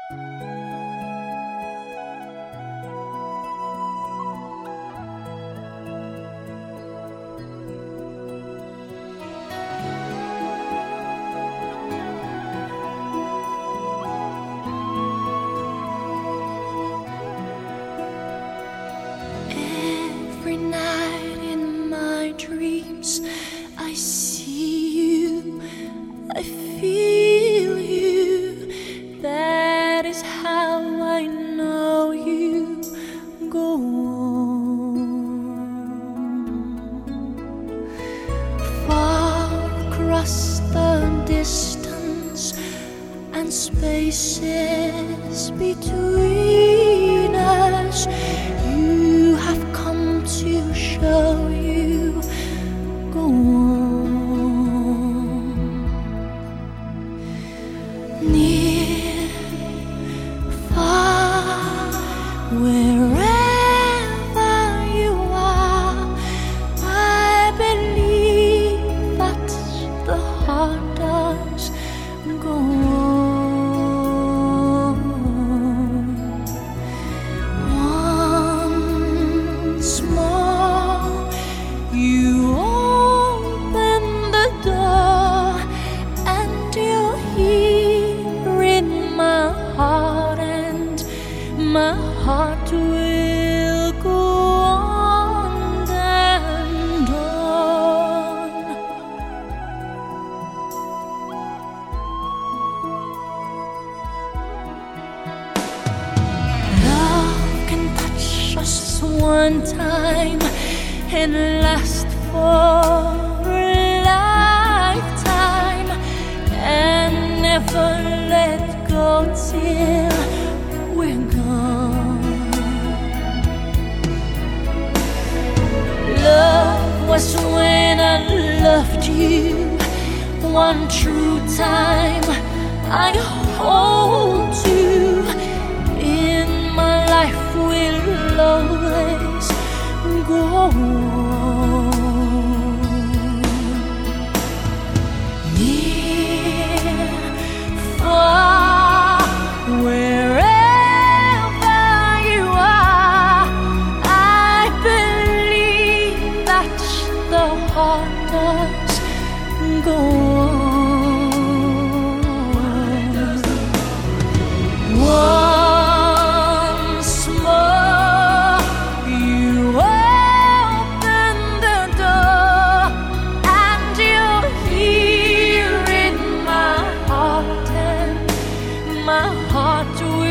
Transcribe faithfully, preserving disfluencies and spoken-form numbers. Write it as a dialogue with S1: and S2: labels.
S1: Every night in my dreams, I see you, I feel you. That is how I know you. Go on. Far across the distance and spaces between us, you have come to show you. Go on. Near, far, wherever you are, I believe that the heart does. Go on. Once more, you open the door, and you're here in my heart, and my heart will go on and on. Love can touch us one time and last for a lifetime, and never let go till we're gone. Love was when I loved you one true time. I hold you in my life, will always go on. Near, far, wherever you are, I believe that the heart does. Go on. Once more, you open the door, and you're here in my heart, and my heart will